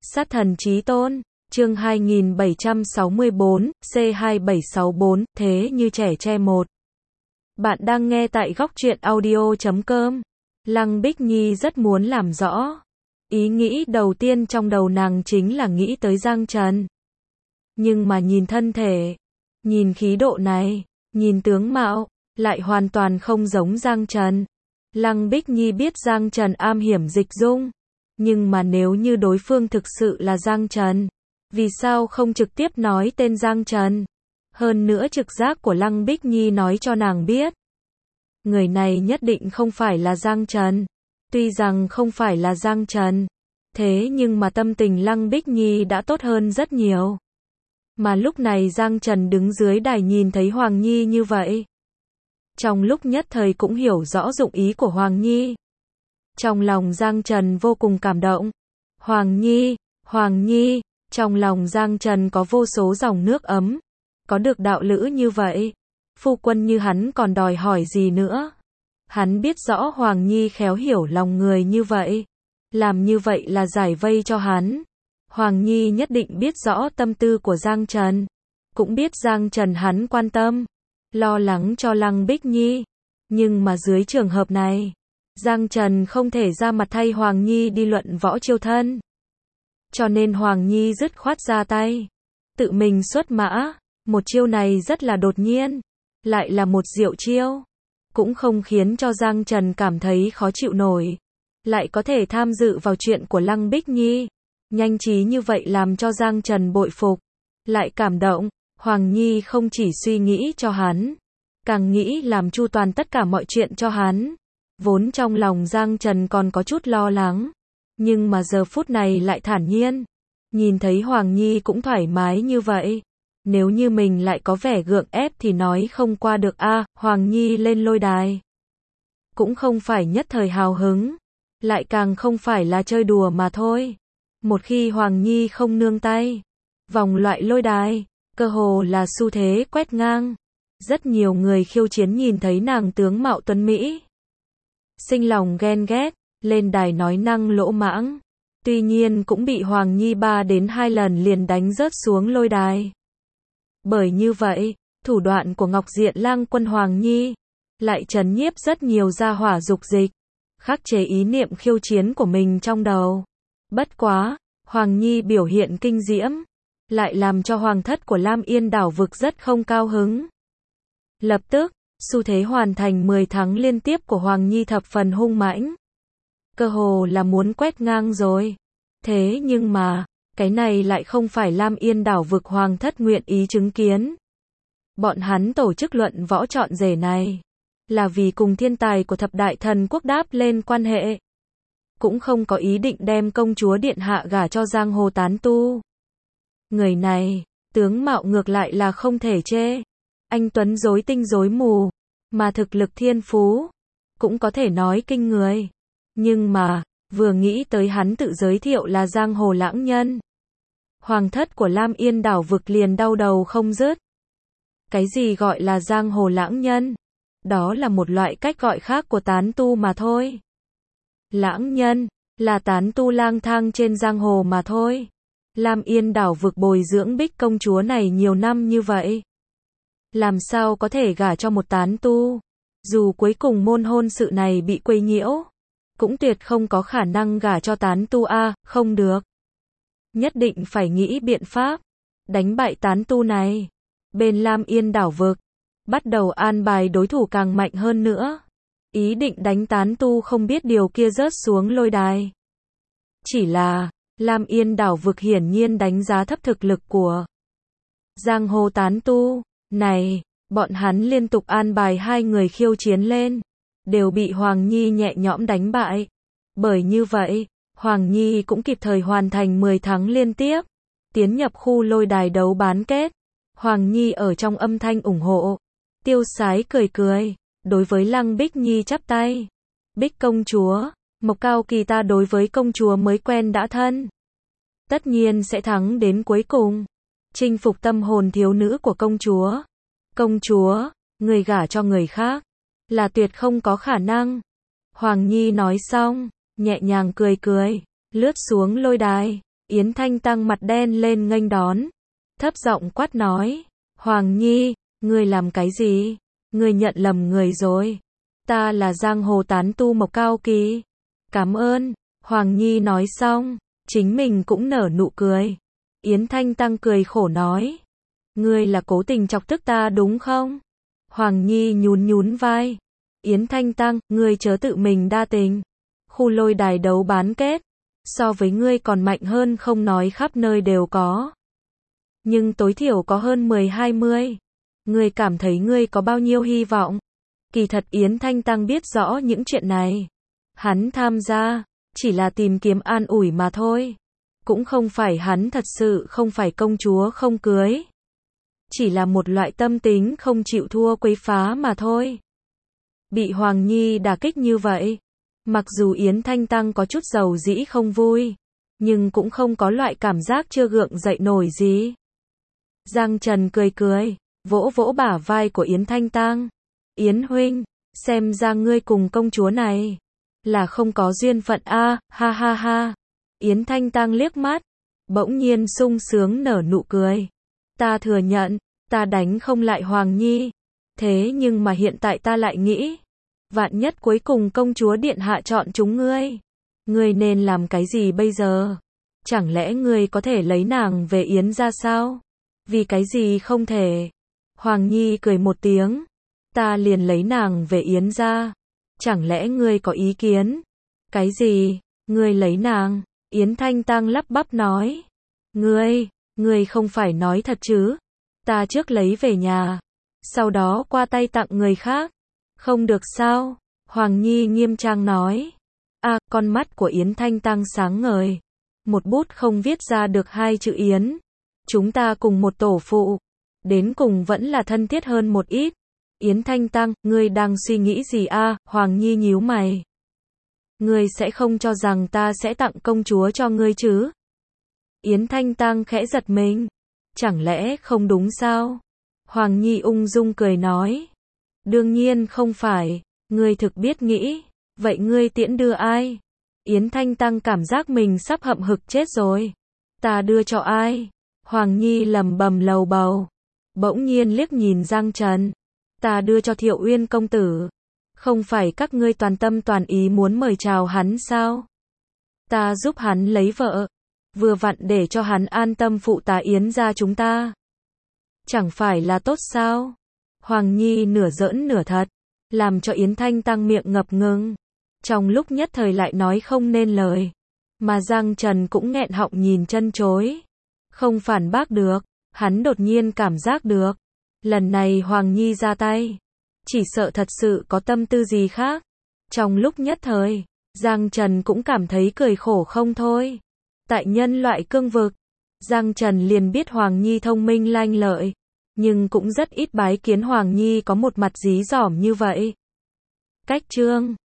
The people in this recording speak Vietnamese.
Sát thần chí tôn, chương 2764, C2764, thế như trẻ tre một. Bạn đang nghe tại góc truyện audio.com. Lăng Bích Nhi rất muốn làm rõ. Ý nghĩ đầu tiên trong đầu nàng chính là nghĩ tới Giang Trần. Nhưng mà nhìn thân thể, nhìn khí độ này, nhìn tướng mạo, lại hoàn toàn không giống Giang Trần. Lăng Bích Nhi biết Giang Trần am hiểm dịch dung. Nhưng mà nếu như đối phương thực sự là Giang Trần, vì sao không trực tiếp nói tên Giang Trần? Hơn nữa trực giác của Lăng Bích Nhi nói cho nàng biết, người này nhất định không phải là Giang Trần. Tuy rằng không phải là Giang Trần, thế nhưng mà tâm tình Lăng Bích Nhi đã tốt hơn rất nhiều. Mà lúc này Giang Trần đứng dưới đài nhìn thấy Hoàng Nhi như vậy, trong lúc nhất thời cũng hiểu rõ dụng ý của Hoàng Nhi. Trong lòng Giang Trần vô cùng cảm động. Hoàng Nhi, Hoàng Nhi, trong lòng Giang Trần có vô số dòng nước ấm. Có được đạo lữ như vậy, phu quân như hắn còn đòi hỏi gì nữa. Hắn biết rõ Hoàng Nhi khéo hiểu lòng người như vậy. Làm như vậy là giải vây cho hắn. Hoàng Nhi nhất định biết rõ tâm tư của Giang Trần. Cũng biết Giang Trần hắn quan tâm, lo lắng cho Lăng Bích Nhi. Nhưng mà dưới trường hợp này, Giang Trần không thể ra mặt thay Hoàng Nhi đi luận võ chiêu thân. Cho nên Hoàng Nhi dứt khoát ra tay, tự mình xuất mã. Một chiêu này rất là đột nhiên, lại là một diệu chiêu, cũng không khiến cho Giang Trần cảm thấy khó chịu nổi. Lại có thể tham dự vào chuyện của Lăng Bích Nhi. Nhanh trí như vậy làm cho Giang Trần bội phục, lại cảm động. Hoàng Nhi không chỉ suy nghĩ cho hắn, càng nghĩ làm chu toàn tất cả mọi chuyện cho hắn. Vốn trong lòng Giang Trần còn có chút lo lắng, nhưng mà giờ phút này lại thản nhiên. Nhìn thấy Hoàng Nhi cũng thoải mái như vậy, nếu như mình lại có vẻ gượng ép thì nói không qua được a. Hoàng Nhi lên lôi đài, cũng không phải nhất thời hào hứng, lại càng không phải là chơi đùa mà thôi. Một khi Hoàng Nhi không nương tay, vòng loại lôi đài, cơ hồ là xu thế quét ngang. Rất nhiều người khiêu chiến nhìn thấy nàng tướng mạo tuấn mỹ, sinh lòng ghen ghét, lên đài nói năng lỗ mãng. Tuy nhiên cũng bị Hoàng Nhi 3 đến 2 lần liền đánh rớt xuống lôi đài. Bởi như vậy, thủ đoạn của Ngọc Diện Lang Quân Hoàng Nhi lại trấn nhiếp rất nhiều gia hỏa dục dịch, khắc chế ý niệm khiêu chiến của mình trong đầu. Bất quá, Hoàng Nhi biểu hiện kinh diễm, lại làm cho hoàng thất của Lam Yên đảo vực rất không cao hứng. Lập tức, xu thế hoàn thành 10 thắng liên tiếp của Hoàng Nhi thập phần hung mãnh, cơ hồ là muốn quét ngang rồi. Thế nhưng mà, cái này lại không phải Lam Yên đảo vực hoàng thất nguyện ý chứng kiến. Bọn hắn tổ chức luận võ chọn rể này, là vì cùng thiên tài của thập đại thần quốc đáp lên quan hệ. Cũng không có ý định đem công chúa điện hạ gả cho giang hồ tán tu. Người này, tướng mạo ngược lại là không thể chê. Anh tuấn rối tinh rối mù, mà thực lực thiên phú, cũng có thể nói kinh người. Nhưng mà, vừa nghĩ tới hắn tự giới thiệu là giang hồ lãng nhân, hoàng thất của Lam Yên đảo vực liền đau đầu không dứt. Cái gì gọi là giang hồ lãng nhân? Đó là một loại cách gọi khác của tán tu mà thôi. Lãng nhân, là tán tu lang thang trên giang hồ mà thôi. Lam Yên đảo vực bồi dưỡng Bích công chúa này nhiều năm như vậy, làm sao có thể gả cho một tán tu? Dù cuối cùng môn hôn sự này bị quấy nhiễu, cũng tuyệt không có khả năng gả cho tán tu a. Không được, nhất định phải nghĩ biện pháp đánh bại tán tu này. Bên Lam Yên đảo vực bắt đầu an bài đối thủ càng mạnh hơn nữa, ý định đánh tán tu không biết điều kia rớt xuống lôi đài. Chỉ là Lam Yên đảo vực hiển nhiên đánh giá thấp thực lực của giang hồ tán tu này. Bọn hắn liên tục an bài 2 người khiêu chiến lên, đều bị Hoàng Nhi nhẹ nhõm đánh bại. Bởi như vậy, Hoàng Nhi cũng kịp thời hoàn thành 10 thắng liên tiếp, tiến nhập khu lôi đài đấu bán kết. Hoàng Nhi ở trong âm thanh ủng hộ, tiêu sái cười cười, đối với Lăng Bích Nhi chắp tay. Bích công chúa, Mộc Cao Kỳ ta đối với công chúa mới quen đã thân, tất nhiên sẽ thắng đến cuối cùng, chinh phục tâm hồn thiếu nữ của công chúa. Công chúa, người gả cho người khác, là tuyệt không có khả năng. Hoàng Nhi nói xong, nhẹ nhàng cười cười, lướt xuống lôi đài. Yến Thanh Tăng mặt đen lên nghênh đón, thấp giọng quát nói, Hoàng Nhi, ngươi làm cái gì? Ngươi nhận lầm người rồi. Ta là giang hồ tán tu Mộc Cao Kỳ. Cảm ơn. Hoàng Nhi nói xong, chính mình cũng nở nụ cười. Yến Thanh Tăng cười khổ nói, ngươi là cố tình chọc tức ta đúng không? Hoàng Nhi nhún nhún vai. Yến Thanh Tăng, ngươi chớ tự mình đa tình. Khu lôi đài đấu bán kết, so với ngươi còn mạnh hơn không nói khắp nơi đều có. Nhưng tối thiểu có hơn 10-20. Ngươi cảm thấy ngươi có bao nhiêu hy vọng? Kỳ thật Yến Thanh Tăng biết rõ những chuyện này. Hắn tham gia, chỉ là tìm kiếm an ủi mà thôi. Cũng không phải hắn thật sự không phải công chúa không cưới. Chỉ là một loại tâm tính không chịu thua quấy phá mà thôi. Bị Hoàng Nhi đả kích như vậy, mặc dù Yến Thanh Tăng có chút dầu dĩ không vui, nhưng cũng không có loại cảm giác chưa gượng dậy nổi gì. Giang Trần cười cười, vỗ vỗ bả vai của Yến Thanh Tăng. Yến huynh, xem ra ngươi cùng công chúa này là không có duyên phận a, ha ha ha. Yến Thanh Tăng liếc mắt, bỗng nhiên sung sướng nở nụ cười. Ta thừa nhận, ta đánh không lại Hoàng Nhi. Thế nhưng mà hiện tại ta lại nghĩ, vạn nhất cuối cùng công chúa điện hạ chọn chúng ngươi. Ngươi nên làm cái gì bây giờ? Chẳng lẽ ngươi có thể lấy nàng về Yến ra sao? Vì cái gì không thể? Hoàng Nhi cười một tiếng. Ta liền lấy nàng về Yến ra. Chẳng lẽ ngươi có ý kiến? Cái gì? Ngươi lấy nàng? Yến Thanh Tăng lắp bắp nói. Ngươi không phải nói thật chứ? Ta trước lấy về nhà, sau đó qua tay tặng người khác. Không được sao? Hoàng Nhi nghiêm trang nói. Con mắt của Yến Thanh Tăng sáng ngời. Một bút không viết ra được hai chữ Yến. Chúng ta cùng một tổ phụ. Đến cùng vẫn là thân thiết hơn một ít. Yến Thanh Tăng, ngươi đang suy nghĩ gì a? Hoàng Nhi nhíu mày. Ngươi sẽ không cho rằng ta sẽ tặng công chúa cho ngươi chứ? Yến Thanh Tăng khẽ giật mình. Chẳng lẽ không đúng sao? Hoàng Nhi ung dung cười nói. Đương nhiên không phải, ngươi thực biết nghĩ. Vậy ngươi tiễn đưa ai? Yến Thanh Tăng cảm giác mình sắp hậm hực chết rồi. Ta đưa cho ai? Hoàng Nhi lẩm bẩm lầu bầu. Bỗng nhiên liếc nhìn Giang Trần. Ta đưa cho Thiệu Uyên công tử. Không phải các ngươi toàn tâm toàn ý muốn mời chào hắn sao? Ta giúp hắn lấy vợ. Vừa vặn để cho hắn an tâm phụ tá Yến ra chúng ta. Chẳng phải là tốt sao? Hoàng Nhi nửa giỡn nửa thật, làm cho Yến Thanh Tăng miệng ngập ngừng. Trong lúc nhất thời lại nói không nên lời. Mà Giang Trần cũng nghẹn họng nhìn chân chối. Không phản bác được, hắn đột nhiên cảm giác được. Lần này Hoàng Nhi ra tay, chỉ sợ thật sự có tâm tư gì khác. Trong lúc nhất thời, Giang Trần cũng cảm thấy cười khổ không thôi. Tại nhân loại cương vực, Giang Trần liền biết Hoàng Nhi thông minh lanh lợi, nhưng cũng rất ít bái kiến Hoàng Nhi có một mặt dí dỏm như vậy. Cách chương